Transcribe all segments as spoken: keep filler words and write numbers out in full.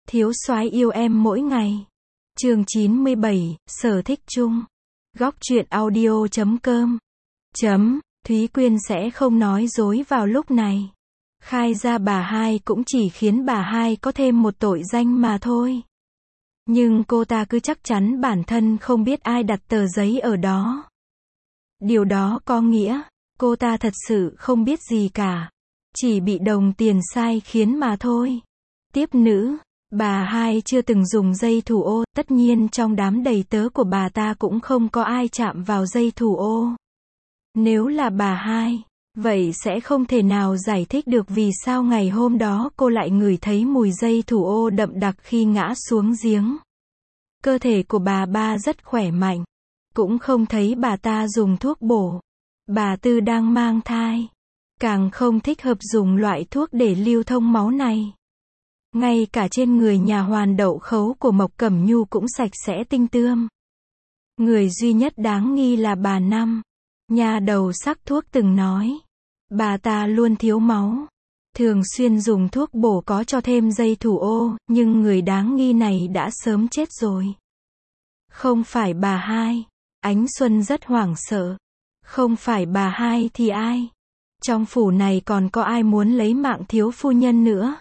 Thiếu soái yêu em mỗi ngày. Chương chín mươi bảy, sở thích chung. Góc truyện audio chấm com. Chấm, Thúy Quyên sẽ không nói dối vào lúc này. Khai ra bà hai cũng chỉ khiến bà hai có thêm một tội danh mà thôi. Nhưng cô ta cứ chắc chắn bản thân không biết ai đặt tờ giấy ở đó. Điều đó có nghĩa, cô ta thật sự không biết gì cả. Chỉ bị đồng tiền sai khiến mà thôi. Tiếp nữ, bà hai chưa từng dùng dây thủ ô, tất nhiên trong đám đầy tớ của bà ta cũng không có ai chạm vào dây thủ ô. Nếu là bà hai, vậy sẽ không thể nào giải thích được vì sao ngày hôm đó cô lại ngửi thấy mùi dây thủ ô đậm đặc khi ngã xuống giếng. Cơ thể của bà ba rất khỏe mạnh. Cũng không thấy bà ta dùng thuốc bổ. Bà Tư đang mang thai. Càng không thích hợp dùng loại thuốc để lưu thông máu này. Ngay cả trên người nhà hoàn đậu khấu của Mộc Cẩm Nhu cũng sạch sẽ tinh tươm. Người duy nhất đáng nghi là bà Năm. Nhà đầu sắc thuốc từng nói. Bà ta luôn thiếu máu. Thường xuyên dùng thuốc bổ có cho thêm dây thủ ô, nhưng người đáng nghi này đã sớm chết rồi. Không phải bà hai. Ánh Xuân rất hoảng sợ. Không phải bà hai thì ai? Trong phủ này còn có ai muốn lấy mạng thiếu phu nhân nữa?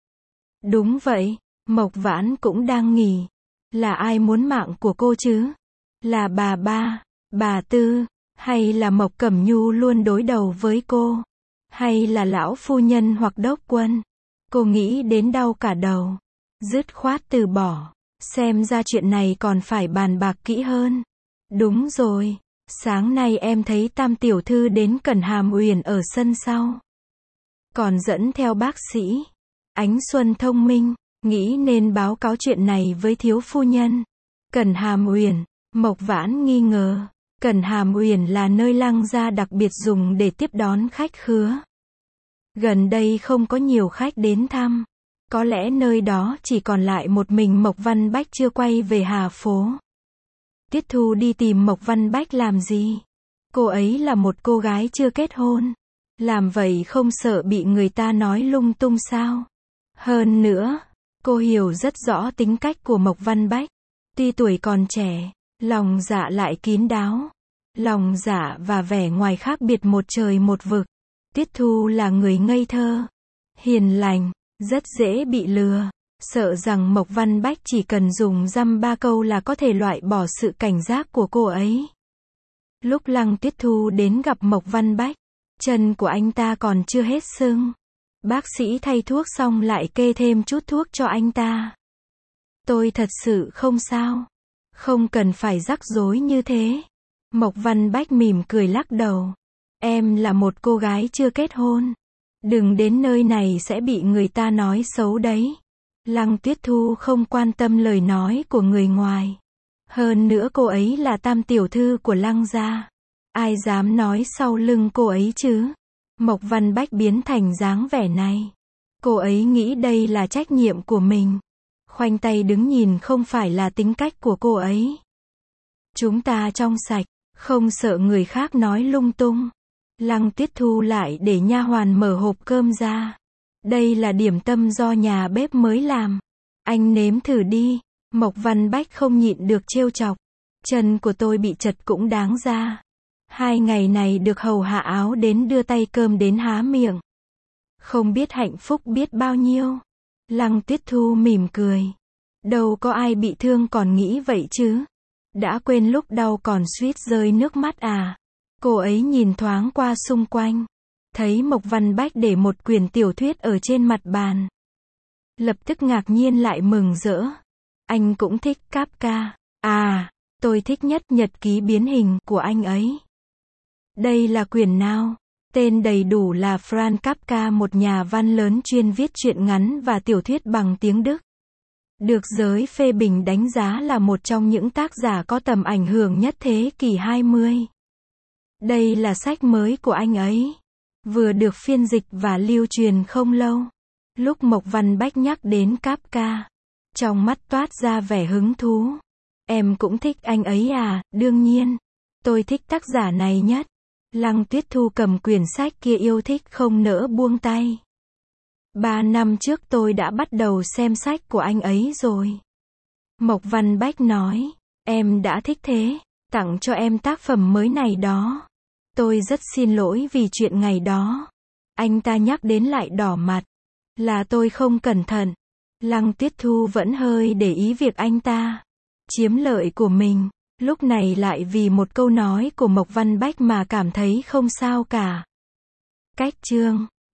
Đúng vậy, Mộc Vãn cũng đang nghỉ. Là ai muốn mạng của cô chứ? Là bà ba, bà Tư, hay là Mộc Cẩm Nhu luôn đối đầu với cô? Hay là lão phu nhân hoặc đốc quân? Cô nghĩ đến đau cả đầu. Dứt khoát từ bỏ. Xem ra chuyện này còn phải bàn bạc kỹ hơn. Đúng rồi, sáng nay em thấy Tam tiểu thư đến Cẩn Hàm Uyển ở sân sau. Còn dẫn theo bác sĩ. Ánh Xuân thông minh, nghĩ nên báo cáo chuyện này với thiếu phu nhân. Cẩn Hàm Uyển, Mộc Vãn nghi ngờ. Cẩn Hàm Uyển là nơi Lăng gia đặc biệt dùng để tiếp đón khách khứa. Gần đây không có nhiều khách đến thăm. Có lẽ nơi đó chỉ còn lại một mình Mộc Văn Bách chưa quay về Hà Phố. Tiết Thu đi tìm Mộc Văn Bách làm gì? Cô ấy là một cô gái chưa kết hôn. Làm vậy không sợ bị người ta nói lung tung sao? Hơn nữa, cô hiểu rất rõ tính cách của Mộc Văn Bách. Tuy tuổi còn trẻ, lòng dạ lại kín đáo. Lòng dạ và vẻ ngoài khác biệt một trời một vực. Tiết Thu là người ngây thơ, hiền lành, rất dễ bị lừa. Sợ rằng Mộc Văn Bách chỉ cần dùng dăm ba câu là có thể loại bỏ sự cảnh giác của cô ấy. Lúc Lăng Tiết Thu đến gặp Mộc Văn Bách, chân của anh ta còn chưa hết sưng. Bác sĩ thay thuốc xong lại kê thêm chút thuốc cho anh ta. Tôi thật sự không sao. Không cần phải rắc rối như thế. Mộc Văn Bách mỉm cười lắc đầu. Em là một cô gái chưa kết hôn. Đừng đến nơi này sẽ bị người ta nói xấu đấy. Lăng Tuyết Thu không quan tâm lời nói của người ngoài. Hơn nữa cô ấy là Tam tiểu thư của Lăng gia. Ai dám nói sau lưng cô ấy chứ? Mộc Văn Bách biến thành dáng vẻ này. Cô ấy nghĩ đây là trách nhiệm của mình. Khoanh tay đứng nhìn không phải là tính cách của cô ấy. Chúng ta trong sạch, không sợ người khác nói lung tung. Lăng Tuyết Thu lại để nha hoàn mở hộp cơm ra. Đây là điểm tâm do nhà bếp mới làm. Anh nếm thử đi. Mộc Văn Bách không nhịn được trêu chọc. Chân của tôi bị chật cũng đáng ra. Hai ngày này được hầu hạ áo đến đưa tay cơm đến há miệng. Không biết hạnh phúc biết bao nhiêu. Lăng Tuyết Thu mỉm cười. Đâu có ai bị thương còn nghĩ vậy chứ. Đã quên lúc đau còn suýt rơi nước mắt à. Cô ấy nhìn thoáng qua xung quanh. Thấy Mộc Văn Bách để một quyển tiểu thuyết ở trên mặt bàn. Lập tức ngạc nhiên lại mừng rỡ. Anh cũng thích Kafka. À, tôi thích nhất nhật ký biến hình của anh ấy. Đây là quyển nào? Tên đầy đủ là Franz Kafka, một nhà văn lớn chuyên viết truyện ngắn và tiểu thuyết bằng tiếng Đức. Được giới phê bình đánh giá là một trong những tác giả có tầm ảnh hưởng nhất thế kỷ hai mươi. Đây là sách mới của anh ấy. Vừa được phiên dịch và lưu truyền không lâu. Lúc Mộc Văn Bách nhắc đến Kafka, trong mắt toát ra vẻ hứng thú. Em cũng thích anh ấy à? Đương nhiên. Tôi thích tác giả này nhất. Lăng Tuyết Thu cầm quyển sách kia yêu thích không nỡ buông tay. Ba năm trước tôi đã bắt đầu xem sách của anh ấy rồi. Mộc Văn Bách nói, em đã thích thế, tặng cho em tác phẩm mới này đó. Tôi rất xin lỗi vì chuyện ngày đó. Anh ta nhắc đến lại đỏ mặt. Là tôi không cẩn thận. Lăng Tuyết Thu vẫn hơi để ý việc anh ta chiếm lợi của mình. Lúc này lại vì một câu nói của Mộc Văn Bách mà cảm thấy không sao cả. Cách chương